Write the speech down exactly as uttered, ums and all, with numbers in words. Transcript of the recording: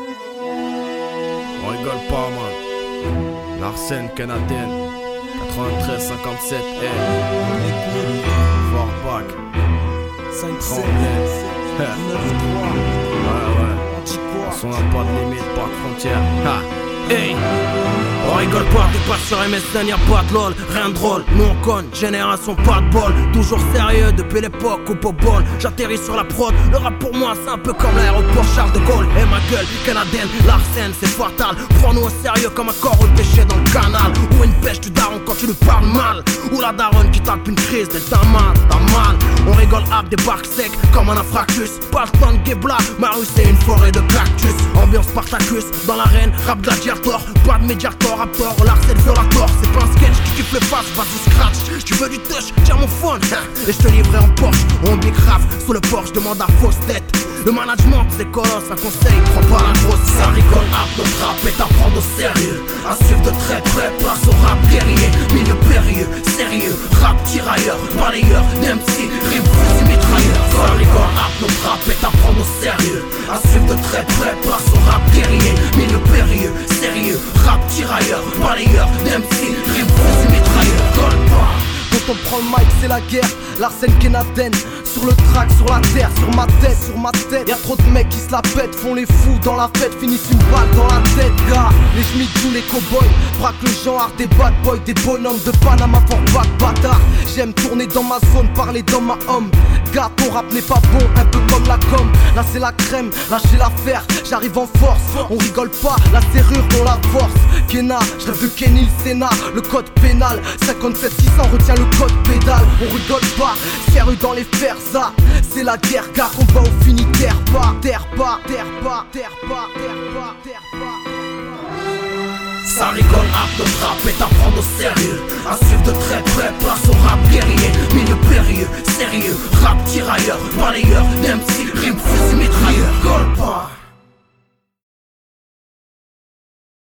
On rigole pas, man. L'arsène canadienne, quatre-vingt-treize cinquante-sept L. Fourback, cinq sept Tremblay. neuf trois. Ouais, ouais. On dit quoi? On n'a pas de limite, pas de frontières. Ha. Hey, on rigole pas, t'es pas sur M S N, y'a pas de lol, rien de drôle. Nous on conne, génération pas de bol. Toujours sérieux depuis l'époque au Popol. J'atterris sur la prod, le rap pour moi c'est un peu comme l'aéroport Charles de Gaulle. Et ma gueule, canadienne, l'arsène c'est fatal. Prends-nous au sérieux comme un corps pêché dans le canal. Ou une pêche du daron quand tu lui parles mal. Ou la daronne qui tape une crise, d'elle t'as mal, t'as mal. On rigole hop, débarque sec comme un infractus. Pas le temps de guébla, ma rue c'est une forêt de cactus. Ambiance Spartacus, dans l'arène, rap gladiator. Pas de médiator, raptor, l'arsène violator. C'est pas un sketch qui kiffe le face, vas-y scratch. Tu veux du touch, tiens mon phone et je te livrerai en Porsche. On big raf, sous le Porsche, demande à fausse tête. Le management c'est colosse, un conseil, prends pas la grosse. Ça rigole hop, notre rap est à prendre au sérieux. À suivre de très près, place au rap guerrier. Milieu périlleux, sérieux, rap tirailleur, balayeur, M C, rime, fusil, mitrailleur. Ça rigole hop, notre rap est à prendre au sérieux. À suivre de très près, place au rap guerrier. Milieu périlleux, sérieux, rap tirailleur, balayeur, M C, rime, fusil, mitrailleur. Colle pas. Quand on prend le mic c'est la guerre, l'arsène canadienne. Sur le track, sur la terre, sur ma tête, sur ma tête. Y'a trop de mecs qui se la pètent, font les fous dans la fête, finissent une balle dans la tête, gars. Les schmitous, les cowboys, braquent le genre des bad boys, des bonhommes de Panama for back, bâtard. J'aime tourner dans ma zone, parler dans ma homme. Gars, ton rap n'est pas bon, un peu comme la com. Là c'est la crème, lâchez l'affaire, j'arrive en force. On rigole pas, la serrure dans la force. Kenna, j'rêve de Kenny le Sénat, le code pénal cinquante-sept six cents, retient le code pédale. On rigole pas, sérieux dans les fers, ça c'est la guerre, gars, on va au fini, terre pas, terre pas, terre pas, terre pas, terre pas, terre pas. Ça rigole hop, notre rap est à prendre au sérieux. À suivre de très près, place